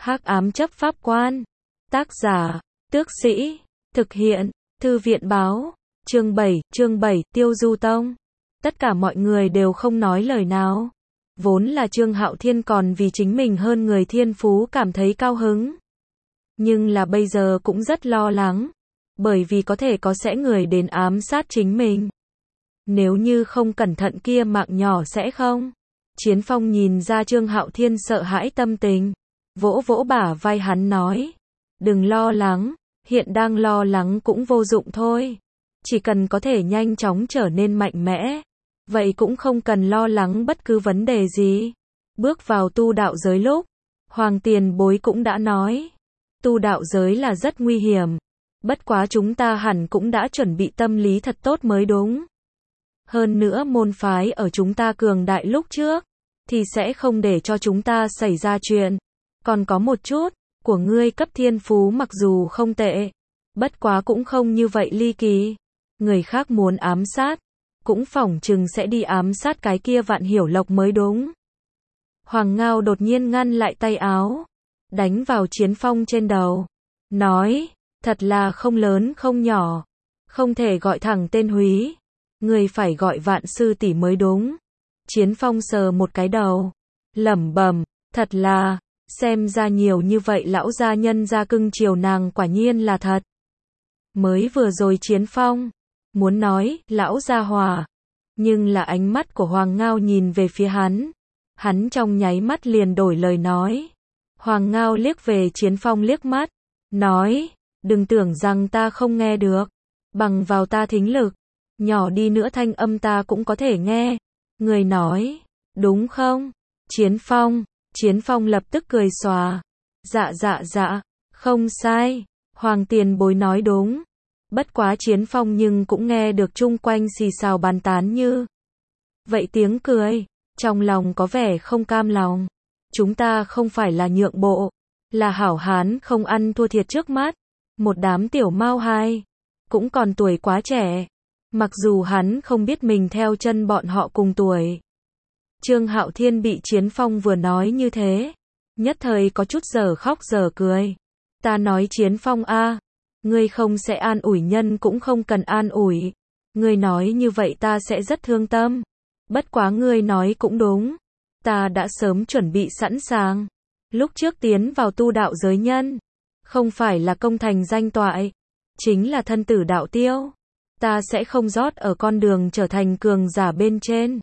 Hắc ám chấp pháp quan. Tác giả, Tước Sĩ. Thực hiện, Thư viện báo. Chương 7, Tiêu Du Tông. Tất cả mọi người đều không nói lời nào. Vốn là Trương Hạo Thiên còn vì chính mình hơn người thiên phú cảm thấy cao hứng. Nhưng là bây giờ cũng rất lo lắng. Bởi vì có thể có sẽ người đến ám sát chính mình. Nếu như không cẩn thận kia mạng nhỏ sẽ không. Chiến Phong nhìn ra Trương Hạo Thiên sợ hãi tâm tình. Vỗ vỗ bả vai hắn nói. Đừng lo lắng, hiện đang lo lắng cũng vô dụng thôi. Chỉ cần có thể nhanh chóng trở nên mạnh mẽ. Vậy cũng không cần lo lắng bất cứ vấn đề gì. Bước vào tu đạo giới lúc, Hoàng Tiền Bối cũng đã nói. Tu đạo giới là rất nguy hiểm. Bất quá chúng ta hẳn cũng đã chuẩn bị tâm lý thật tốt mới đúng. Hơn nữa môn phái ở chúng ta cường đại lúc trước, thì sẽ không để cho chúng ta xảy ra chuyện. Còn có một chút, của ngươi cấp thiên phú mặc dù không tệ, bất quá cũng không như vậy ly kỳ. Người khác muốn ám sát, cũng phỏng chừng sẽ đi ám sát cái kia Vạn Hiểu Lộc mới đúng. Hoàng Ngao đột nhiên ngăn lại tay áo, đánh vào Chiến Phong trên đầu. Nói, thật là không lớn không nhỏ, không thể gọi thẳng tên Húy. Người phải gọi Vạn sư tỷ mới đúng. Chiến Phong sờ một cái đầu, lẩm bẩm, thật là, xem ra nhiều như vậy lão gia nhân gia cưng chiều nàng quả nhiên là thật. Mới vừa rồi Chiến Phong muốn nói, lão gia hòa, nhưng là ánh mắt của Hoàng Ngao nhìn về phía hắn. Hắn trong nháy mắt liền đổi lời nói. Hoàng Ngao liếc về Chiến Phong liếc mắt, nói, đừng tưởng rằng ta không nghe được. Bằng vào ta thính lực, nhỏ đi nữa thanh âm ta cũng có thể nghe. Người nói, đúng không? Chiến Phong lập tức cười xòa. Dạ, không sai. Hoàng Tiền Bối nói đúng. Bất quá Chiến Phong nhưng cũng nghe được chung quanh xì xào bàn tán như vậy tiếng cười, trong lòng có vẻ không cam lòng. Chúng ta không phải là nhượng bộ, là hảo hán không ăn thua thiệt trước mắt. Một đám tiểu mao hai, cũng còn tuổi quá trẻ. Mặc dù hắn không biết mình theo chân bọn họ cùng tuổi. Trương Hạo Thiên bị Chiến Phong vừa nói như thế, nhất thời có chút giờ khóc giờ cười. Ta nói Chiến Phong a, ngươi không sẽ an ủi nhân cũng không cần an ủi. Ngươi nói như vậy ta sẽ rất thương tâm. Bất quá ngươi nói cũng đúng. Ta đã sớm chuẩn bị sẵn sàng. Lúc trước tiến vào tu đạo giới nhân, không phải là công thành danh toại, chính là thân tử đạo tiêu. Ta sẽ không rót ở con đường trở thành cường giả bên trên.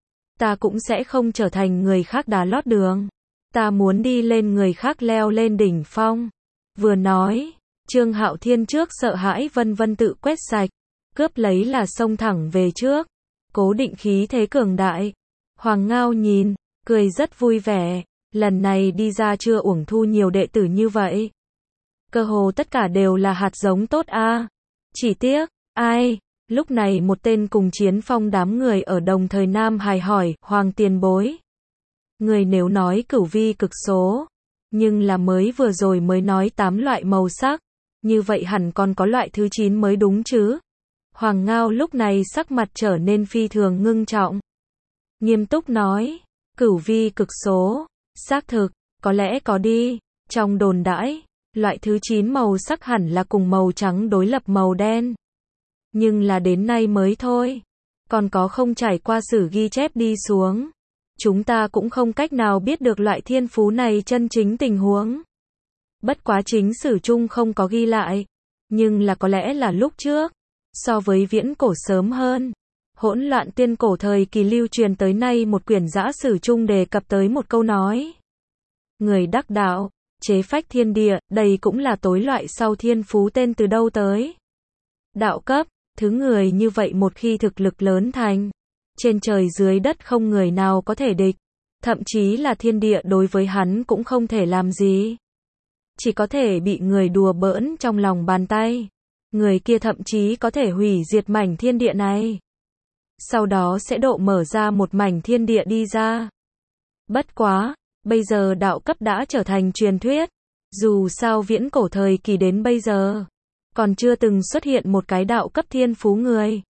Ta cũng sẽ không trở thành người khác đá lót đường. Ta muốn đi lên người khác leo lên đỉnh phong. Vừa nói, Trương Hạo Thiên trước sợ hãi vân vân tự quét sạch, cướp lấy là xông thẳng về trước. Cố định khí thế cường đại. Hoàng Ngao nhìn, cười rất vui vẻ. Lần này đi ra chưa uổng thu nhiều đệ tử như vậy. Cơ hồ tất cả đều là hạt giống tốt a. Chỉ tiếc, ai? Lúc này một tên cùng Chiến Phong đám người ở đồng thời Nam Hải hỏi, Hoàng Tiền Bối. Người nếu nói cửu vi cực số, nhưng là mới vừa rồi mới nói 8 loại màu sắc, như vậy hẳn còn có loại thứ 9 mới đúng chứ? Hoàng Ngao lúc này sắc mặt trở nên phi thường ngưng trọng. Nghiêm túc nói, cửu vi cực số, xác thực, có lẽ có đi, trong đồn đãi, loại thứ 9 màu sắc hẳn là cùng màu trắng đối lập màu đen. Nhưng là đến nay mới thôi, còn có không trải qua sử ghi chép đi xuống. Chúng ta cũng không cách nào biết được loại thiên phú này chân chính tình huống. Bất quá chính sử chung không có ghi lại, nhưng là có lẽ là lúc trước, so với viễn cổ sớm hơn. Hỗn loạn tiên cổ thời kỳ lưu truyền tới nay một quyển giã sử chung đề cập tới một câu nói. Người đắc đạo, chế phách thiên địa, đây cũng là tối loại sau thiên phú tên từ đâu tới. Đạo cấp, thứ người như vậy một khi thực lực lớn thành, trên trời dưới đất không người nào có thể địch, thậm chí là thiên địa đối với hắn cũng không thể làm gì. Chỉ có thể bị người đùa bỡn trong lòng bàn tay. Người kia thậm chí có thể hủy diệt mảnh thiên địa này. Sau đó sẽ độ mở ra một mảnh thiên địa đi ra. Bất quá, bây giờ đạo cấp đã trở thành truyền thuyết. Dù sao viễn cổ thời kỳ đến bây giờ, còn chưa từng xuất hiện một cái đạo cấp thiên phú người.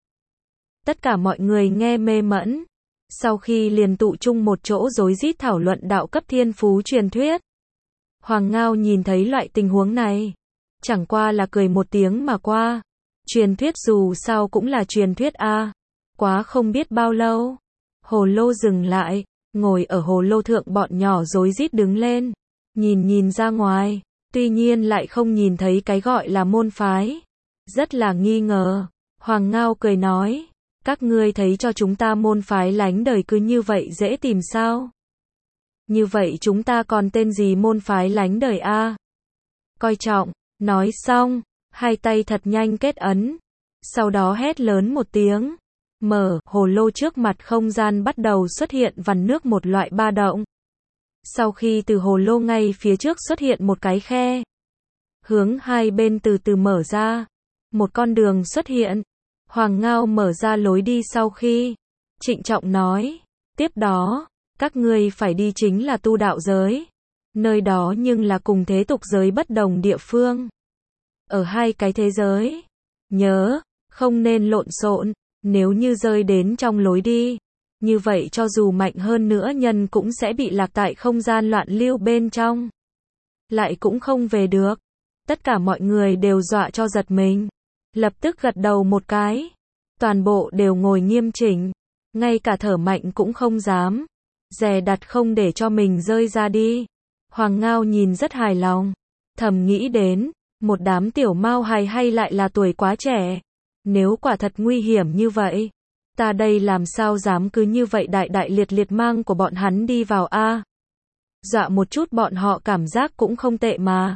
Tất cả mọi người nghe mê mẩn. Sau khi liền tụ chung một chỗ rối rít thảo luận đạo cấp thiên phú truyền thuyết. Hoàng Ngao nhìn thấy loại tình huống này, chẳng qua là cười một tiếng mà qua. Truyền thuyết dù sao cũng là truyền thuyết a. Quá không biết bao lâu, hồ lô dừng lại, ngồi ở hồ lô thượng bọn nhỏ rối rít đứng lên, nhìn ra ngoài, tuy nhiên lại không nhìn thấy cái gọi là môn phái. Rất là nghi ngờ, Hoàng Ngao cười nói, các ngươi thấy cho chúng ta môn phái lánh đời cứ như vậy dễ tìm sao? Như vậy chúng ta còn tên gì môn phái lánh đời a? Coi trọng, nói xong, hai tay thật nhanh kết ấn, sau đó hét lớn một tiếng, mở, hồ lô trước mặt không gian bắt đầu xuất hiện vằn nước một loại ba động. Sau khi từ hồ lô ngay phía trước xuất hiện một cái khe, hướng hai bên từ từ mở ra, một con đường xuất hiện. Hoàng Ngao mở ra lối đi sau khi, trịnh trọng nói, tiếp đó, các ngươi phải đi chính là tu đạo giới. Nơi đó nhưng là cùng thế tục giới bất đồng địa phương. Ở hai cái thế giới, nhớ, không nên lộn xộn, nếu như rơi đến trong lối đi, như vậy cho dù mạnh hơn nữa nhân cũng sẽ bị lạc tại không gian loạn lưu bên trong. Lại cũng không về được. Tất cả mọi người đều dọa cho giật mình. Lập tức gật đầu một cái. Toàn bộ đều ngồi nghiêm chỉnh. Ngay cả thở mạnh cũng không dám. Dè đặt không để cho mình rơi ra đi. Hoàng Ngao nhìn rất hài lòng. Thầm nghĩ đến, một đám tiểu mao hài hay lại là tuổi quá trẻ. Nếu quả thật nguy hiểm như vậy, ta đây làm sao dám cứ như vậy đại đại liệt liệt mang của bọn hắn đi vào a? Dọa một chút bọn họ cảm giác cũng không tệ mà.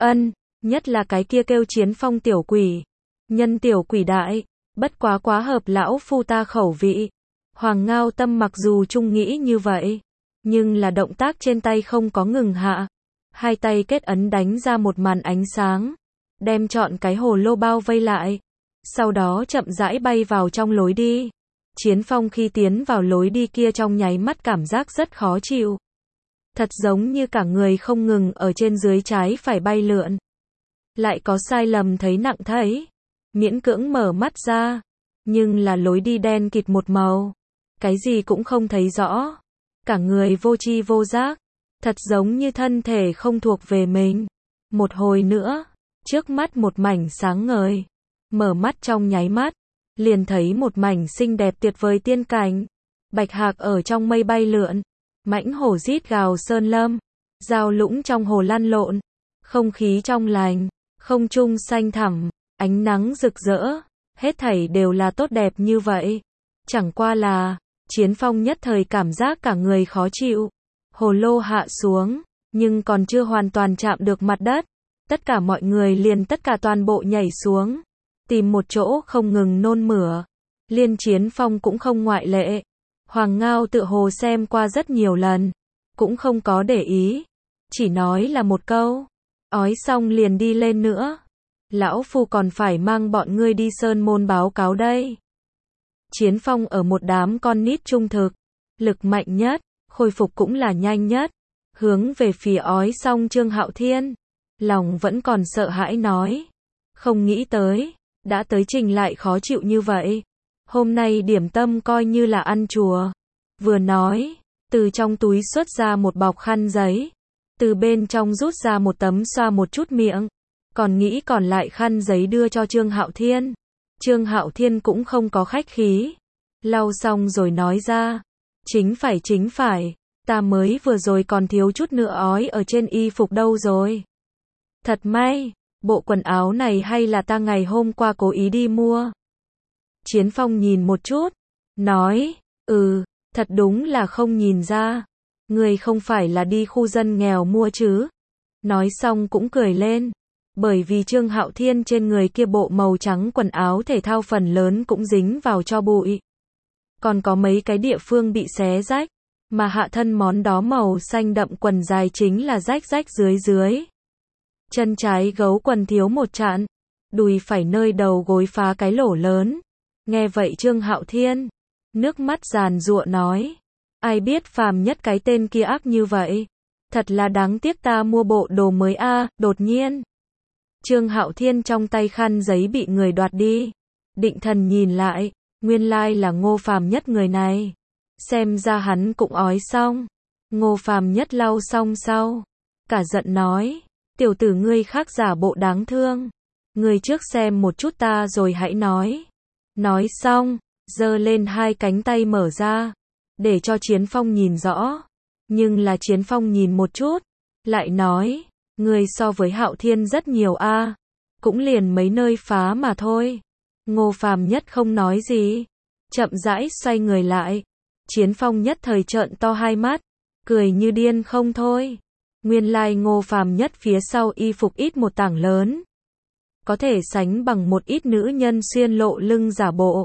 Nhất là cái kia kêu Chiến Phong tiểu quỷ. Nhân tiểu quỷ đại, bất quá quá hợp lão phu ta khẩu vị. Hoàng Ngao tâm mặc dù chung nghĩ như vậy, nhưng là động tác trên tay không có ngừng hạ. Hai tay kết ấn đánh ra một màn ánh sáng, đem trọn cái hồ lô bao vây lại. Sau đó chậm rãi bay vào trong lối đi. Chiến Phong khi tiến vào lối đi kia trong nháy mắt cảm giác rất khó chịu. Thật giống như cả người không ngừng ở trên dưới trái phải bay lượn. Lại có sai lầm thấy nặng thấy. Miễn cưỡng mở mắt ra. Nhưng là lối đi đen kịt một màu. Cái gì cũng không thấy rõ. Cả người vô tri vô giác. Thật giống như thân thể không thuộc về mình. Một hồi nữa, trước mắt một mảnh sáng ngời. Mở mắt trong nháy mắt, liền thấy một mảnh xinh đẹp tuyệt vời tiên cảnh. Bạch hạc ở trong mây bay lượn, mãnh hổ rít gào sơn lâm, dao lũng trong hồ lăn lộn, không khí trong lành, không trung xanh thẳm, ánh nắng rực rỡ, hết thảy đều là tốt đẹp như vậy. Chẳng qua là, Chiến Phong nhất thời cảm giác cả người khó chịu. Hồ lô hạ xuống, nhưng còn chưa hoàn toàn chạm được mặt đất. Tất cả mọi người liền tất cả toàn bộ nhảy xuống. Tìm một chỗ không ngừng nôn mửa. Liên Chiến Phong cũng không ngoại lệ. Hoàng Ngao tự hồ xem qua rất nhiều lần. Cũng không có để ý. Chỉ nói là một câu. Ói xong liền đi lên nữa. Lão phu còn phải mang bọn ngươi đi sơn môn báo cáo đây. Chiến Phong ở một đám con nít trung thực. Lực mạnh nhất. Khôi phục cũng là nhanh nhất. Hướng về phía ói xong Trương Hạo Thiên. Lòng vẫn còn sợ hãi nói. Không nghĩ tới. Đã tới trình lại khó chịu như vậy. Hôm nay điểm tâm coi như là ăn chùa. Vừa nói, từ trong túi xuất ra một bọc khăn giấy. Từ bên trong rút ra một tấm xoa một chút miệng. Còn nghĩ còn lại khăn giấy đưa cho Trương Hạo Thiên. Trương Hạo Thiên cũng không có khách khí. Lau xong rồi nói ra. Chính phải. Ta mới vừa rồi còn thiếu chút nữa ói ở trên y phục đâu rồi. Thật may. Bộ quần áo này hay là ta ngày hôm qua cố ý đi mua? Chiến Phong nhìn một chút, nói, thật đúng là không nhìn ra. Người không phải là đi khu dân nghèo mua chứ? Nói xong cũng cười lên, bởi vì Trương Hạo Thiên trên người kia bộ màu trắng quần áo thể thao phần lớn cũng dính vào cho bụi. Còn có mấy cái địa phương bị xé rách, mà hạ thân món đó màu xanh đậm quần dài chính là rách dưới. Chân trái gấu quần thiếu một chạn, đùi phải nơi đầu gối phá cái lỗ lớn. Nghe vậy Trương Hạo Thiên, nước mắt giàn giụa nói, ai biết phàm nhất cái tên kia ác như vậy. Thật là đáng tiếc ta mua bộ đồ mới a. Đột nhiên, Trương Hạo Thiên trong tay khăn giấy bị người đoạt đi. Định thần nhìn lại, nguyên lai là Ngô Phàm Nhất người này. Xem ra hắn cũng ói xong. Ngô Phàm Nhất lau xong sau, cả giận nói, tiểu tử ngươi khác giả bộ đáng thương. Ngươi trước xem một chút ta rồi hãy nói. Nói xong, giơ lên hai cánh tay mở ra, để cho Chiến Phong nhìn rõ. Nhưng là Chiến Phong nhìn một chút, lại nói, ngươi so với Hạo Thiên rất nhiều a, cũng liền mấy nơi phá mà thôi. Ngô Phàm Nhất không nói gì, chậm rãi xoay người lại. Chiến Phong nhất thời trợn to hai mắt, cười như điên không thôi. Nguyên lai Ngô Phàm Nhất phía sau y phục ít một tảng lớn, có thể sánh bằng một ít nữ nhân xuyên lộ lưng giả bộ.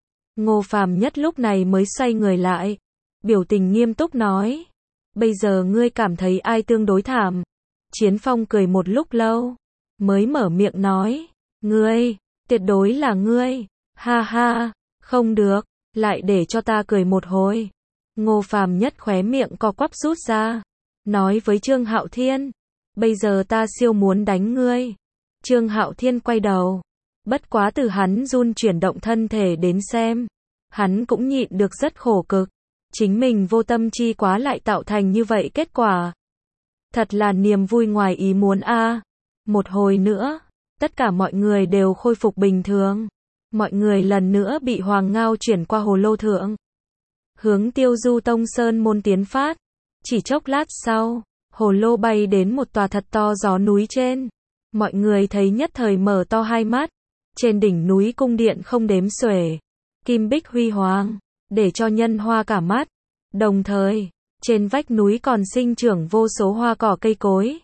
Ngô Phàm Nhất lúc này mới xoay người lại, biểu tình nghiêm túc nói, bây giờ ngươi cảm thấy ai tương đối thảm? Chiến Phong cười một lúc lâu, mới mở miệng nói, ngươi, tuyệt đối là ngươi, ha ha, không được, lại để cho ta cười một hồi. Ngô Phàm Nhất khóe miệng co quắp rút ra, nói với Trương Hạo Thiên, bây giờ ta siêu muốn đánh ngươi. Trương Hạo Thiên quay đầu, bất quá từ hắn run chuyển động thân thể đến xem, hắn cũng nhịn được rất khổ cực, chính mình vô tâm chi quá lại tạo thành như vậy kết quả. Thật là niềm vui ngoài ý muốn a. Một hồi nữa, tất cả mọi người đều khôi phục bình thường. Mọi người lần nữa bị Hoàng Ngao chuyển qua hồ lô thượng, hướng Tiêu Du Tông Sơn môn tiến phát. Chỉ chốc lát sau, hồ lô bay đến một tòa thật to gió núi trên. Mọi người thấy nhất thời mở to hai mắt. Trên đỉnh núi cung điện không đếm xuể, kim bích huy hoàng, để cho nhân hoa cả mắt. Đồng thời, trên vách núi còn sinh trưởng vô số hoa cỏ cây cối,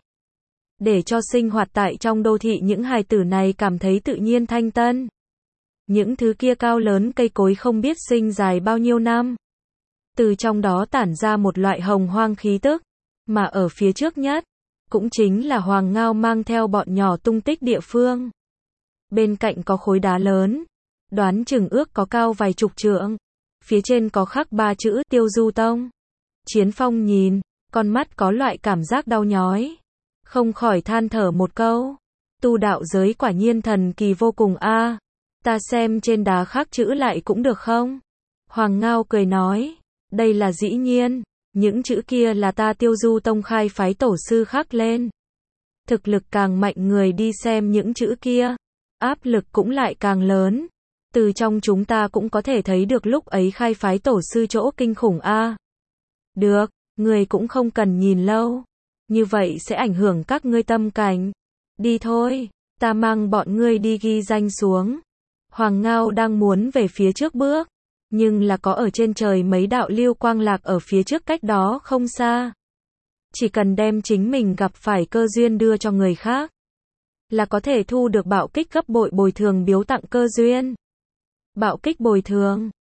để cho sinh hoạt tại trong đô thị những hài tử này cảm thấy tự nhiên thanh tân. Những thứ kia cao lớn cây cối không biết sinh dài bao nhiêu năm, từ trong đó tản ra một loại hồng hoang khí tức, mà ở phía trước nhất, cũng chính là Hoàng Ngao mang theo bọn nhỏ tung tích địa phương. Bên cạnh có khối đá lớn, đoán chừng ước có cao vài chục trượng, phía trên có khắc 3 chữ Tiêu Du Tông. Chiến Phong nhìn, con mắt có loại cảm giác đau nhói, không khỏi than thở một câu, tu đạo giới quả nhiên thần kỳ vô cùng a. Ta xem trên đá khắc chữ lại cũng được không? Hoàng Ngao cười nói, đây là dĩ nhiên, những chữ kia là ta Tiêu Du Tông khai phái tổ sư khắc lên. Thực lực càng mạnh người đi xem những chữ kia, áp lực cũng lại càng lớn. Từ trong chúng ta cũng có thể thấy được lúc ấy khai phái tổ sư chỗ kinh khủng a. Được, người cũng không cần nhìn lâu, như vậy sẽ ảnh hưởng các ngươi tâm cảnh. Đi thôi, ta mang bọn ngươi đi ghi danh xuống. Hoàng Ngao đang muốn về phía trước bước, nhưng là có ở trên trời mấy đạo lưu quang lạc ở phía trước cách đó không xa. Chỉ cần đem chính mình gặp phải cơ duyên đưa cho người khác, là có thể thu được bạo kích gấp bội bồi thường biếu tặng cơ duyên. Bạo kích bồi thường,